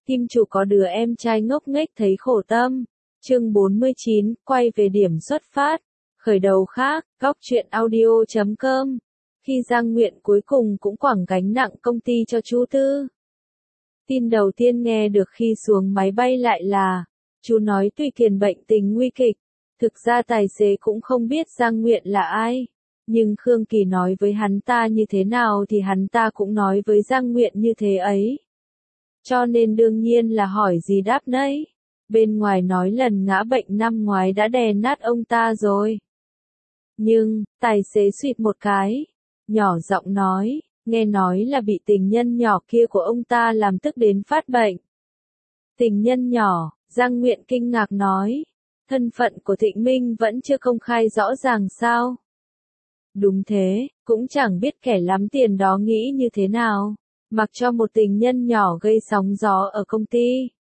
Kim chủ có đứa em trai ngốc nghếch thấy khổ tâm. Chương 49, quay về điểm xuất phát. Khởi đầu khác, góc truyện audio.com. Khi Giang Nguyện cuối cùng cũng quẳng gánh nặng công ty cho chú Tư. Tin đầu tiên nghe được khi xuống máy bay lại là, chú nói Tùy Kiền bệnh tình nguy kịch. Thực ra tài xế cũng không biết Giang Nguyện là ai. Nhưng Khương Kỳ nói với hắn ta như thế nào thì hắn ta cũng nói với Giang Nguyện như thế ấy. Cho nên đương nhiên là hỏi gì đáp nấy. Bên ngoài nói lần ngã bệnh năm ngoái đã đè nát ông ta rồi. Nhưng, tài xế suýt một cái. Nhỏ giọng nói, nghe nói là bị tình nhân nhỏ kia của ông ta làm tức đến phát bệnh. Tình nhân nhỏ, Giang Nguyện kinh ngạc nói. Thân phận của Thịnh Minh vẫn chưa công khai rõ ràng sao? Đúng thế, cũng chẳng biết kẻ lắm tiền đó nghĩ như thế nào. Mặc cho một tình nhân nhỏ gây sóng gió ở công ty.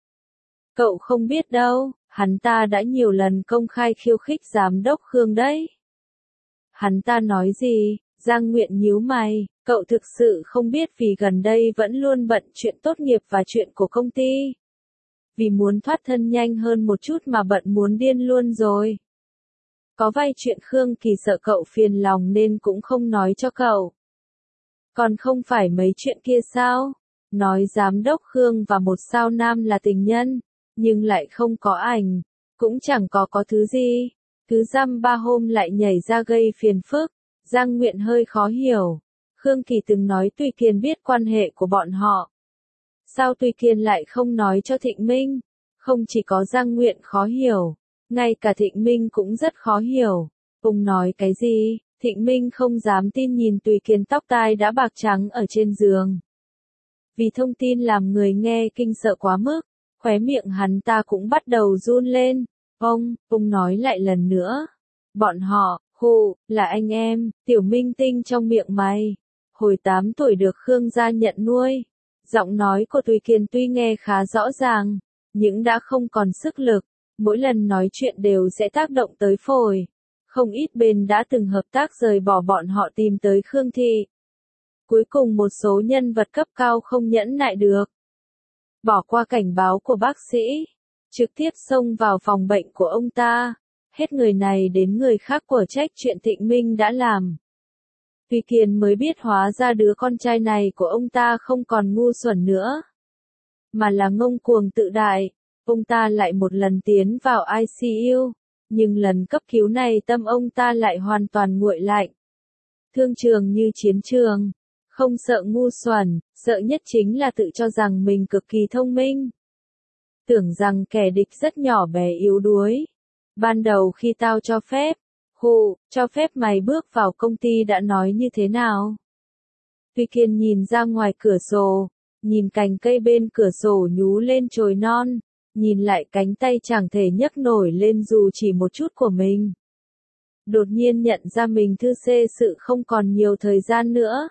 Cậu không biết đâu, hắn ta đã nhiều lần công khai khiêu khích giám đốc Khương đấy. Hắn ta nói gì? Giang Nguyện nhíu mày, cậu thực sự không biết vì gần đây vẫn luôn bận chuyện tốt nghiệp và chuyện của công ty. Vì muốn thoát thân nhanh hơn một chút mà bận muốn điên luôn rồi. Có vài chuyện Khương Kỳ sợ cậu phiền lòng nên cũng không nói cho cậu. Còn không phải mấy chuyện kia sao? Nói giám đốc Khương và một sao nam là tình nhân, nhưng lại không có ảnh, cũng chẳng có thứ gì. Thứ dăm ba hôm lại nhảy ra gây phiền phức. Giang Nguyện hơi khó hiểu. Khương Kỳ từng nói Tùy Kiền biết quan hệ của bọn họ. Sao Tùy Kiền lại không nói cho Thịnh Minh? Không chỉ có Giang Nguyện khó hiểu, ngay cả Thịnh Minh cũng rất khó hiểu. Ông nói cái gì? Thịnh Minh không dám tin nhìn Tùy Kiền tóc tai đã bạc trắng ở trên giường. Vì thông tin làm người nghe kinh sợ quá mức, khóe miệng hắn ta cũng bắt đầu run lên. Ông nói lại lần nữa. Bọn họ, là anh em, tiểu minh tinh trong miệng mày. Hồi 8 tuổi được Khương gia nhận nuôi. Giọng nói của Tùy Kiền tuy nghe khá rõ ràng, nhưng đã không còn sức lực. Mỗi lần nói chuyện đều sẽ tác động tới phổi. Không ít bên đã từng hợp tác rời bỏ bọn họ tìm tới Khương Thị. Cuối cùng một số nhân vật cấp cao không nhẫn nại được. Bỏ qua cảnh báo của bác sĩ. Trực tiếp xông vào phòng bệnh của ông ta. Hết người này đến người khác của trách chuyện Thịnh Minh đã làm. Tùy Kiền mới biết hóa ra đứa con trai này của ông ta không còn ngu xuẩn nữa. Mà là ngông cuồng tự đại. Ông ta lại một lần tiến vào ICU. Nhưng lần cấp cứu này tâm ông ta lại hoàn toàn nguội lạnh. Thương trường như chiến trường. Không sợ ngu xuẩn, sợ nhất chính là tự cho rằng mình cực kỳ thông minh. Tưởng rằng kẻ địch rất nhỏ bé yếu đuối. Ban đầu khi tao cho phép, cho phép mày bước vào công ty đã nói như thế nào? Tùy Kiền nhìn ra ngoài cửa sổ, nhìn cành cây bên cửa sổ nhú lên chồi non, nhìn lại cánh tay chẳng thể nhấc nổi lên dù chỉ một chút của mình. Đột nhiên nhận ra mình thư xê sự không còn nhiều thời gian nữa.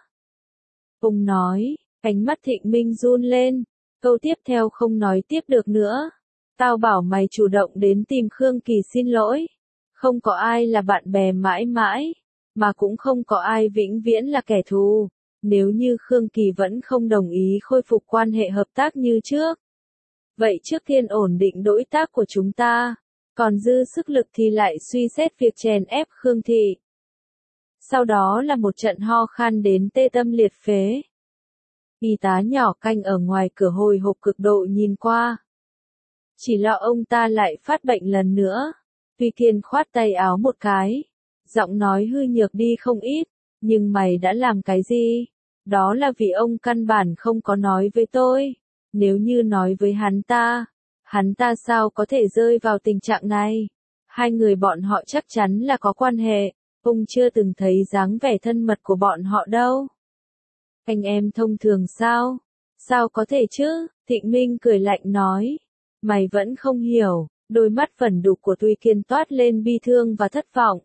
Ông nói, ánh mắt Thịnh Minh run lên, câu tiếp theo không nói tiếp được nữa. Tao bảo mày chủ động đến tìm Khương Kỳ xin lỗi. Không có ai là bạn bè mãi mãi, mà cũng không có ai vĩnh viễn là kẻ thù. Nếu như Khương Kỳ vẫn không đồng ý khôi phục quan hệ hợp tác như trước. Vậy trước tiên ổn định đối tác của chúng ta, còn dư sức lực thì lại suy xét việc chèn ép Khương Thị. Sau đó là một trận ho khan đến tê tâm liệt phế. Y tá nhỏ canh ở ngoài cửa hồi hộp cực độ nhìn qua. Chỉ lo ông ta lại phát bệnh lần nữa. Tùy Kiền khoát tay áo một cái. Giọng nói hư nhược đi không ít. Nhưng mày đã làm cái gì? Đó là vì ông căn bản không có nói với tôi. Nếu như nói với hắn ta sao có thể rơi vào tình trạng này? Hai người bọn họ chắc chắn là có quan hệ. Ông chưa từng thấy dáng vẻ thân mật của bọn họ đâu. Anh em thông thường sao? Sao có thể chứ? Thịnh Minh cười lạnh nói. Mày vẫn không hiểu. Đôi mắt vẩn đục của Tùy Kiền toát lên bi thương và thất vọng.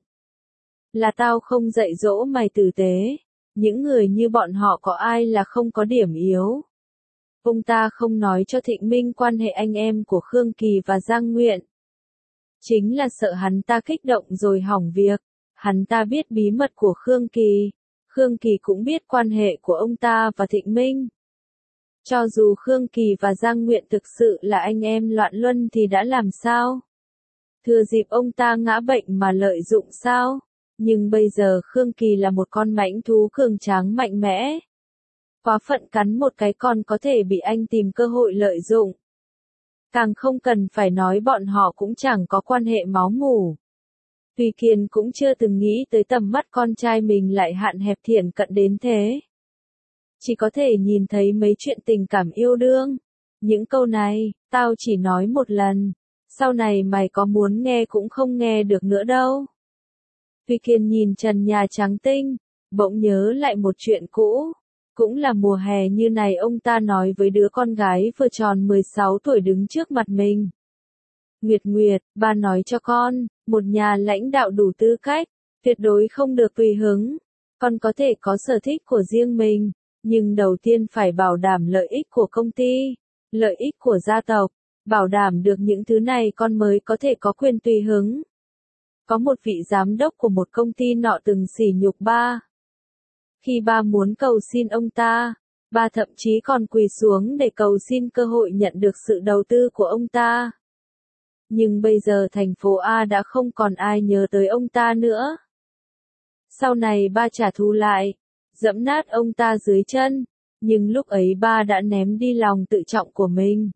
Là tao không dạy dỗ mày tử tế. Những người như bọn họ có ai là không có điểm yếu. Ông ta không nói cho Thịnh Minh quan hệ anh em của Khương Kỳ và Giang Nguyện. Chính là sợ hắn ta kích động rồi hỏng việc. Hắn ta biết bí mật của Khương Kỳ. Khương Kỳ cũng biết quan hệ của ông ta và Thịnh Minh. Cho dù Khương Kỳ và Giang Nguyện thực sự là anh em loạn luân thì đã làm sao? Thừa dịp ông ta ngã bệnh mà lợi dụng sao? Nhưng bây giờ Khương Kỳ là một con mãnh thú cường tráng mạnh mẽ. Quá phận cắn một cái còn có thể bị anh tìm cơ hội lợi dụng. Càng không cần phải nói bọn họ cũng chẳng có quan hệ máu mủ. Tùy Kiên cũng chưa từng nghĩ tới tầm mắt con trai mình lại hạn hẹp thiển cận đến thế. Chỉ có thể nhìn thấy mấy chuyện tình cảm yêu đương. Những câu này, tao chỉ nói một lần. Sau này mày có muốn nghe cũng không nghe được nữa đâu. Tùy Kiên nhìn trần nhà trắng tinh, bỗng nhớ lại một chuyện cũ. Cũng là mùa hè như này ông ta nói với đứa con gái vừa tròn 16 tuổi đứng trước mặt mình. Nguyệt Nguyệt, ba nói cho con, một nhà lãnh đạo đủ tư cách, tuyệt đối không được tùy hứng. Con có thể có sở thích của riêng mình, nhưng đầu tiên phải bảo đảm lợi ích của công ty, lợi ích của gia tộc, bảo đảm được những thứ này con mới có thể có quyền tùy hứng. Có một vị giám đốc của một công ty nọ từng sỉ nhục ba. Khi ba muốn cầu xin ông ta, ba thậm chí còn quỳ xuống để cầu xin cơ hội nhận được sự đầu tư của ông ta. Nhưng bây giờ thành phố A đã không còn ai nhớ tới ông ta nữa. Sau này ba trả thù lại, dẫm nát ông ta dưới chân, nhưng lúc ấy ba đã ném đi lòng tự trọng của mình.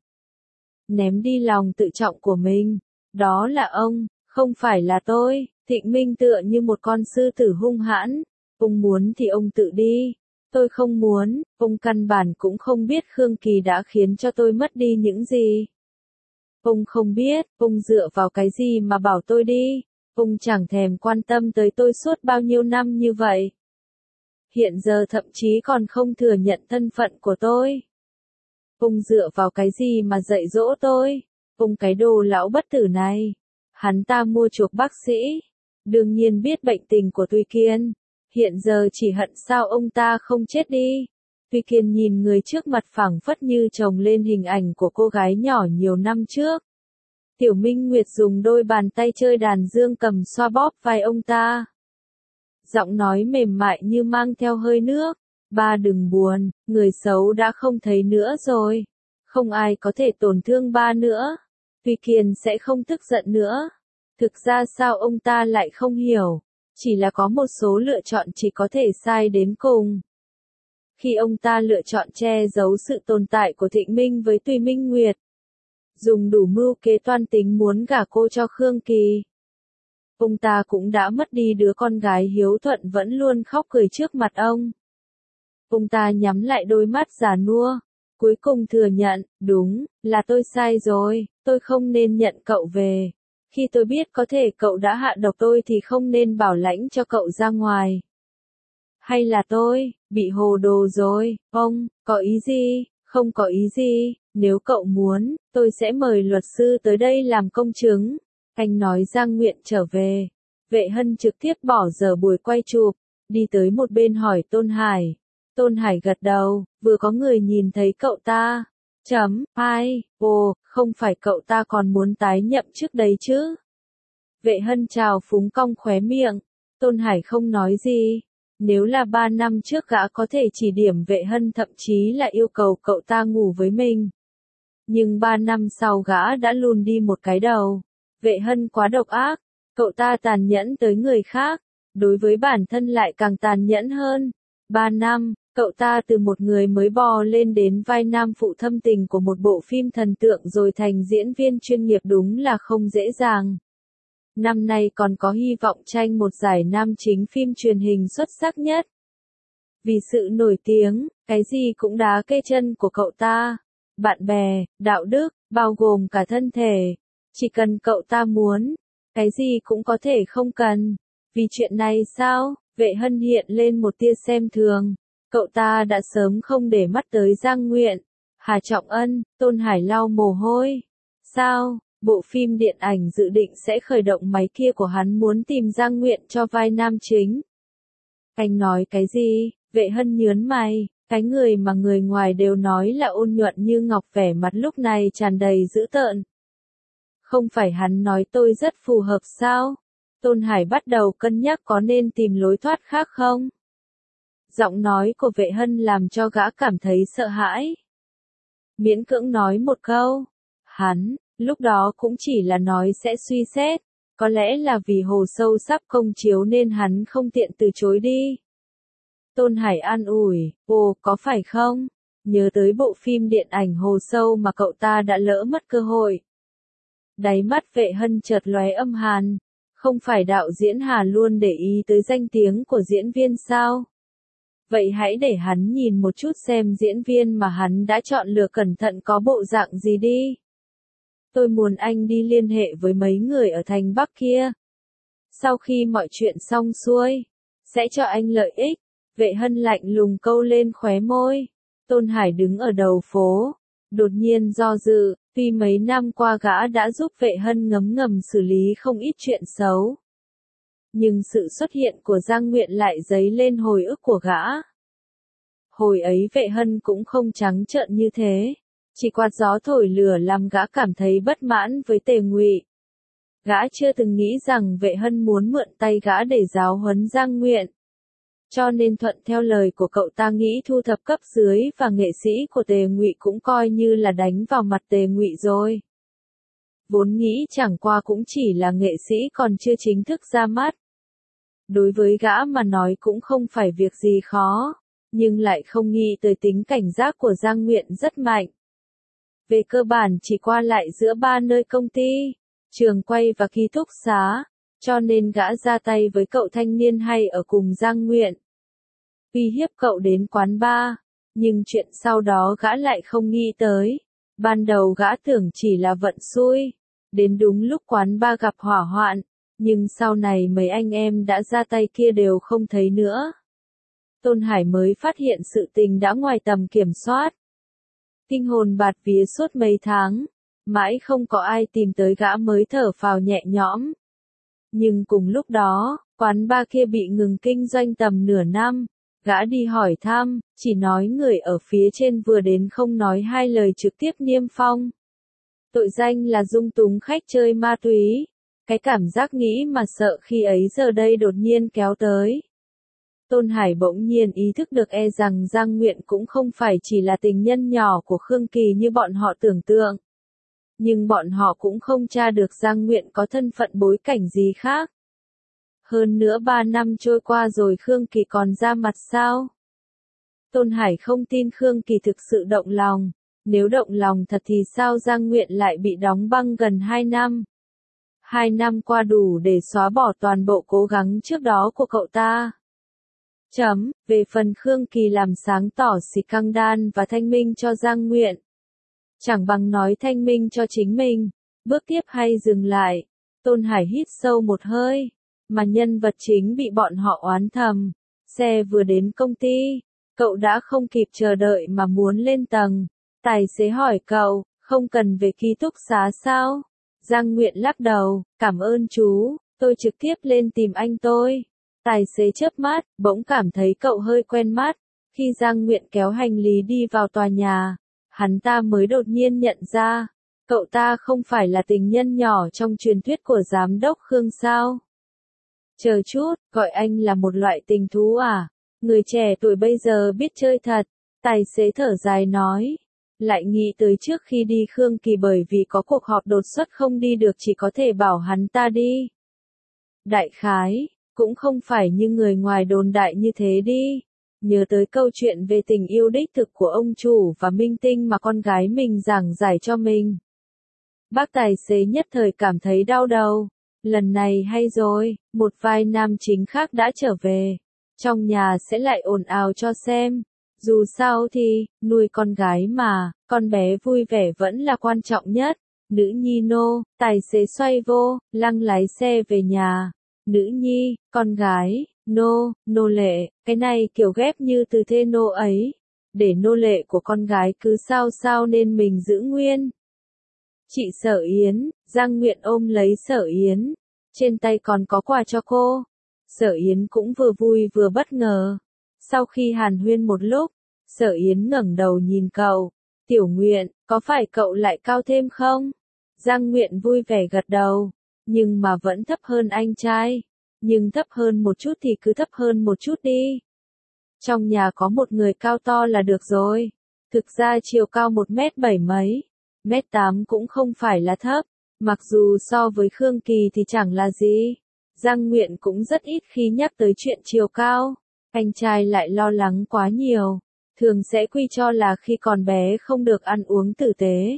Ném đi lòng tự trọng của mình, đó là ông, không phải là tôi. Thịnh Minh tựa như một con sư tử hung hãn, ông muốn thì ông tự đi, tôi không muốn, ông căn bản cũng không biết Khương Kỳ đã khiến cho tôi mất đi những gì. Ông không biết, ông dựa vào cái gì mà bảo tôi đi, ông chẳng thèm quan tâm tới tôi suốt bao nhiêu năm như vậy. Hiện giờ thậm chí còn không thừa nhận thân phận của tôi. Ông dựa vào cái gì mà dạy dỗ tôi, ông cái đồ lão bất tử này. Hắn ta mua chuộc bác sĩ, đương nhiên biết bệnh tình của Tùy Kiên, hiện giờ chỉ hận sao ông ta không chết đi. Tùy Kiên nhìn người trước mặt phảng phất như chồng lên hình ảnh của cô gái nhỏ nhiều năm trước. Tiểu Minh Nguyệt dùng đôi bàn tay chơi đàn dương cầm xoa bóp vai ông ta. Giọng nói mềm mại như mang theo hơi nước. Ba đừng buồn, người xấu đã không thấy nữa rồi. Không ai có thể tổn thương ba nữa. Tùy Kiên sẽ không tức giận nữa. Thực ra sao ông ta lại không hiểu. Chỉ là có một số lựa chọn chỉ có thể sai đến cùng. Khi ông ta lựa chọn che giấu sự tồn tại của Thịnh Minh với Tùy Minh Nguyệt. Dùng đủ mưu kế toan tính muốn gả cô cho Khương Kỳ. Ông ta cũng đã mất đi đứa con gái hiếu thuận vẫn luôn khóc cười trước mặt ông. Ông ta nhắm lại đôi mắt già nua. Cuối cùng thừa nhận, đúng, là tôi sai rồi, tôi không nên nhận cậu về. Khi tôi biết có thể cậu đã hạ độc tôi thì không nên bảo lãnh cho cậu ra ngoài. Hay là tôi, bị hồ đồ rồi, ông, có ý gì, không có ý gì, nếu cậu muốn, tôi sẽ mời luật sư tới đây làm công chứng. Anh nói Giang Nguyện trở về. Vệ Hân trực tiếp bỏ giờ buổi quay chụp, đi tới một bên hỏi Tôn Hải. Tôn Hải gật đầu, vừa có người nhìn thấy cậu ta. Ai, không phải cậu ta còn muốn tái nhậm trước đấy chứ. Vệ Hân chào phúng cong khóe miệng. Tôn Hải không nói gì. Nếu là 3 năm trước gã có thể chỉ điểm Vệ Hân thậm chí là yêu cầu cậu ta ngủ với mình. Nhưng 3 năm sau gã đã lùn đi một cái đầu. Vệ Hân quá độc ác. Cậu ta tàn nhẫn tới người khác. Đối với bản thân lại càng tàn nhẫn hơn. 3 năm, cậu ta từ một người mới bò lên đến vai nam phụ thâm tình của một bộ phim thần tượng rồi thành diễn viên chuyên nghiệp đúng là không dễ dàng. Năm nay còn có hy vọng tranh một giải nam chính phim truyền hình xuất sắc nhất. Vì sự nổi tiếng, cái gì cũng đá kê chân của cậu ta. Bạn bè, đạo đức, bao gồm cả thân thể. Chỉ cần cậu ta muốn, cái gì cũng có thể không cần. Vì chuyện này sao? Vệ Hân hiện lên một tia xem thường. Cậu ta đã sớm không để mắt tới Giang Nguyện. Hà Trọng Ân, Tôn Hải lau mồ hôi. Sao? Bộ phim điện ảnh dự định sẽ khởi động máy kia của hắn muốn tìm Giang Nguyện cho vai nam chính. Anh nói cái gì? Vệ Hân nhớn mày. Cái người mà người ngoài đều nói là ôn nhuận như ngọc vẻ mặt lúc này tràn đầy dữ tợn. Không phải hắn nói tôi rất phù hợp sao? Tôn Hải bắt đầu cân nhắc có nên tìm lối thoát khác không? Giọng nói của Vệ Hân làm cho gã cảm thấy sợ hãi. miễn cưỡng nói một câu. Hắn, lúc đó cũng chỉ là nói sẽ suy xét, có lẽ là vì Hồ Sâu sắp công chiếu nên hắn không tiện từ chối đi. Tôn Hải an ủi, ồ có phải không? Nhớ tới bộ phim điện ảnh Hồ Sâu mà cậu ta đã lỡ mất cơ hội. Đáy mắt Vệ Hân chợt lóe âm hàn, không phải đạo diễn Hà luôn để ý tới danh tiếng của diễn viên sao? Vậy hãy để hắn nhìn một chút xem diễn viên mà hắn đã chọn lựa cẩn thận có bộ dạng gì đi. Tôi muốn anh đi liên hệ với mấy người ở thành Bắc kia. Sau khi mọi chuyện xong xuôi, sẽ cho anh lợi ích. Vệ Hân lạnh lùng câu lên khóe môi. Tôn Hải đứng ở đầu phố, đột nhiên do dự, tuy mấy năm qua gã đã giúp Vệ Hân ngấm ngầm xử lý không ít chuyện xấu. Nhưng sự xuất hiện của Giang Nguyện lại dấy lên hồi ức của gã. Hồi ấy Vệ Hân cũng không trắng trợn như thế, chỉ quạt gió thổi lửa làm gã cảm thấy bất mãn với Tề Ngụy. Gã chưa từng nghĩ rằng Vệ Hân muốn mượn tay gã để giáo huấn Giang Nguyện. Cho nên thuận theo lời của cậu ta nghĩ thu thập cấp dưới và nghệ sĩ của Tề Ngụy cũng coi như là đánh vào mặt Tề Ngụy rồi. Vốn nghĩ chẳng qua cũng chỉ là nghệ sĩ còn chưa chính thức ra mắt. Đối với gã mà nói cũng không phải việc gì khó, nhưng lại không nghĩ tới tính cảnh giác của Giang Nguyện rất mạnh. Về cơ bản chỉ qua lại giữa ba nơi công ty, trường quay và ký túc xá, cho nên gã ra tay với cậu thanh niên hay ở cùng Giang Nguyện. Uy hiếp cậu đến quán bar, nhưng chuyện sau đó gã lại không nghĩ tới. Ban đầu gã tưởng chỉ là vận xui, đến đúng lúc quán bar gặp hỏa hoạn, nhưng sau này mấy anh em đã ra tay kia đều không thấy nữa. Tôn Hải mới phát hiện sự tình đã ngoài tầm kiểm soát. Kinh hồn bạt vía suốt mấy tháng, mãi không có ai tìm tới gã mới thở phào nhẹ nhõm. Nhưng cùng lúc đó, quán bar kia bị ngừng kinh doanh tầm nửa năm. Gã đi hỏi thăm, chỉ nói người ở phía trên vừa đến không nói hai lời trực tiếp niêm phong. Tội danh là dung túng khách chơi ma túy. Cái cảm giác nghĩ mà sợ khi ấy giờ đây đột nhiên kéo tới. Tôn Hải bỗng nhiên ý thức được rằng Giang Nguyện cũng không phải chỉ là tình nhân nhỏ của Khương Kỳ như bọn họ tưởng tượng. Nhưng bọn họ cũng không tra được Giang Nguyện có thân phận bối cảnh gì khác. Hơn nữa 3 năm trôi qua rồi Khương Kỳ còn ra mặt sao? Tôn Hải không tin Khương Kỳ thực sự động lòng. Nếu động lòng thật thì sao Giang Nguyện lại bị đóng băng gần 2 năm? 2 năm qua đủ để xóa bỏ toàn bộ cố gắng trước đó của cậu ta. Về phần Khương Kỳ làm sáng tỏ scandal và thanh minh cho Giang Nguyện. Chẳng bằng nói thanh minh cho chính mình. Bước tiếp hay dừng lại? Tôn Hải hít sâu một hơi. Mà nhân vật chính bị bọn họ oán thầm. Xe vừa đến công ty, cậu đã không kịp chờ đợi mà muốn lên tầng. Tài xế hỏi cậu, không cần về ký túc xá sao? Giang Nguyện lắc đầu, cảm ơn chú, tôi trực tiếp lên tìm anh tôi. Tài xế chớp mắt, bỗng cảm thấy cậu hơi quen mắt. Khi Giang Nguyện kéo hành lý đi vào tòa nhà, hắn ta mới đột nhiên nhận ra, cậu ta không phải là tình nhân nhỏ trong truyền thuyết của giám đốc Khương sao? Chờ chút, gọi anh là một loại tình thú à? Người trẻ tuổi bây giờ biết chơi thật. Tài xế thở dài nói. Lại nghĩ tới trước khi đi Khương Kỳ bởi vì có cuộc họp đột xuất không đi được chỉ có thể bảo hắn ta đi. Đại khái, cũng không phải như người ngoài đồn đại như thế đi. Nhớ tới câu chuyện về tình yêu đích thực của ông chủ và minh tinh mà con gái mình giảng giải cho mình. Bác tài xế nhất thời cảm thấy đau đầu. Lần này hay rồi, một vài nam chính khác đã trở về. Trong nhà sẽ lại ồn ào cho xem. Dù sao thì, nuôi con gái mà, con bé vui vẻ vẫn là quan trọng nhất. Nữ nhi nô, tài xế xoay vô, lăng lái xe về nhà. Nữ nhi, con gái, nô lệ, cái này kiểu ghép như từ thê nô ấy. Để nô lệ của con gái cứ sao nên mình giữ nguyên. Chị Sở Yến, Giang Nguyện ôm lấy Sở Yến. Trên tay còn có quà cho cô. Sở Yến cũng vừa vui vừa bất ngờ. Sau khi hàn huyên một lúc, Sở Yến ngẩng đầu nhìn cậu. Tiểu Nguyện, có phải cậu lại cao thêm không? Giang Nguyện vui vẻ gật đầu. Nhưng mà vẫn thấp hơn anh trai. Nhưng thấp hơn một chút thì cứ thấp hơn một chút đi. Trong nhà có một người cao to là được rồi. Thực ra chiều cao 1m7 mấy, 1m8 cũng không phải là thấp, mặc dù so với Khương Kỳ thì chẳng là gì. Giang Nguyện cũng rất ít khi nhắc tới chuyện chiều cao, anh trai lại lo lắng quá nhiều, thường sẽ quy cho là khi còn bé không được ăn uống tử tế.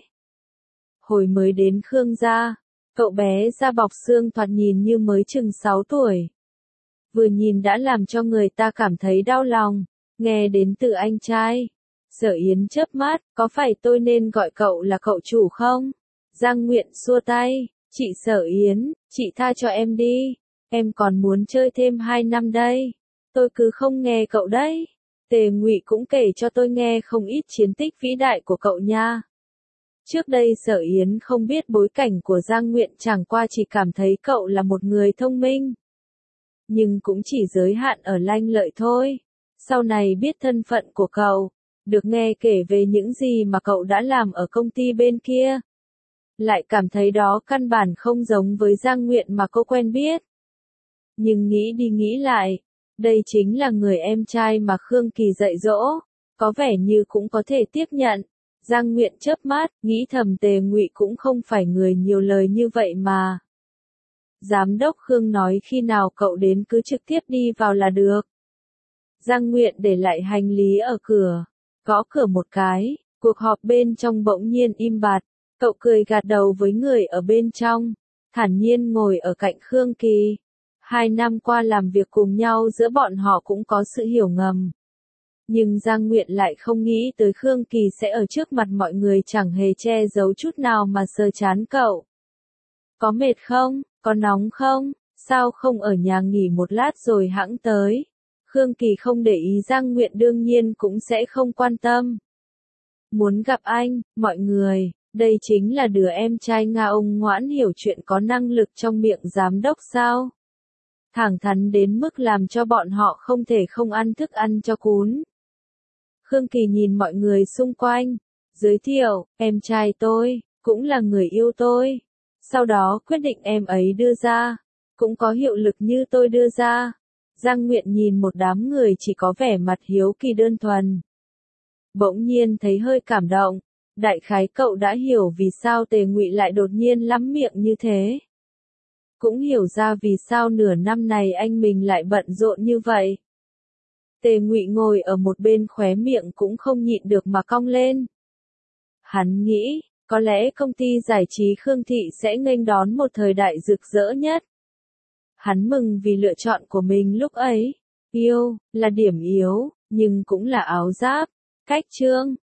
Hồi mới đến Khương gia, cậu bé da bọc xương thoạt nhìn như mới chừng 6 tuổi. Vừa nhìn đã làm cho người ta cảm thấy đau lòng, nghe đến từ anh trai. Sở Yến chớp mắt, có phải tôi nên gọi cậu là cậu chủ không? Giang Nguyện xua tay, chị Sở Yến, chị tha cho em đi, em còn muốn chơi thêm 2 năm đây. Tôi cứ không nghe cậu đấy. Tề Ngụy cũng kể cho tôi nghe không ít chiến tích vĩ đại của cậu nha. Trước đây Sở Yến không biết bối cảnh của Giang Nguyện, chẳng qua chỉ cảm thấy cậu là một người thông minh. Nhưng cũng chỉ giới hạn ở lanh lợi thôi. Sau này biết thân phận của cậu, được nghe kể về những gì mà cậu đã làm ở công ty bên kia, lại cảm thấy đó căn bản không giống với Giang Nguyện mà cô quen biết. Nhưng nghĩ đi nghĩ lại, đây chính là người em trai mà Khương Kỳ dạy dỗ, có vẻ như cũng có thể tiếp nhận. Giang Nguyện chớp mắt, nghĩ thầm Tề Ngụy cũng không phải người nhiều lời như vậy mà. Giám đốc Khương nói khi nào cậu đến cứ trực tiếp đi vào là được. Giang Nguyện để lại hành lý ở cửa, gõ cửa một cái, cuộc họp bên trong bỗng nhiên im bặt, cậu cười gật đầu với người ở bên trong, thản nhiên ngồi ở cạnh Khương Kỳ. 2 năm qua làm việc cùng nhau giữa bọn họ cũng có sự hiểu ngầm. Nhưng Giang Nguyện lại không nghĩ tới Khương Kỳ sẽ ở trước mặt mọi người chẳng hề che giấu chút nào mà sờ chán cậu. Có mệt không? Có nóng không? Sao không ở nhà nghỉ một lát rồi hẵng tới? Khương Kỳ không để ý, Giang Nguyện đương nhiên cũng sẽ không quan tâm. Muốn gặp anh, mọi người, đây chính là đứa em trai Nga ông ngoãn hiểu chuyện có năng lực trong miệng giám đốc sao? Thẳng thắn đến mức làm cho bọn họ không thể không ăn thức ăn cho cún. Khương Kỳ nhìn mọi người xung quanh, giới thiệu, em trai tôi, cũng là người yêu tôi. Sau đó quyết định em ấy đưa ra, cũng có hiệu lực như tôi đưa ra. Giang Nguyện nhìn một đám người chỉ có vẻ mặt hiếu kỳ đơn thuần. Bỗng nhiên thấy hơi cảm động, đại khái cậu đã hiểu vì sao Tề Ngụy lại đột nhiên lắm miệng như thế. Cũng hiểu ra vì sao nửa năm này anh mình lại bận rộn như vậy. Tề Ngụy ngồi ở một bên khóe miệng cũng không nhịn được mà cong lên. Hắn nghĩ, có lẽ công ty giải trí Khương Thị sẽ nghênh đón một thời đại rực rỡ nhất. Hắn mừng vì lựa chọn của mình lúc ấy. Yêu, là điểm yếu, nhưng cũng là áo giáp. Cách chương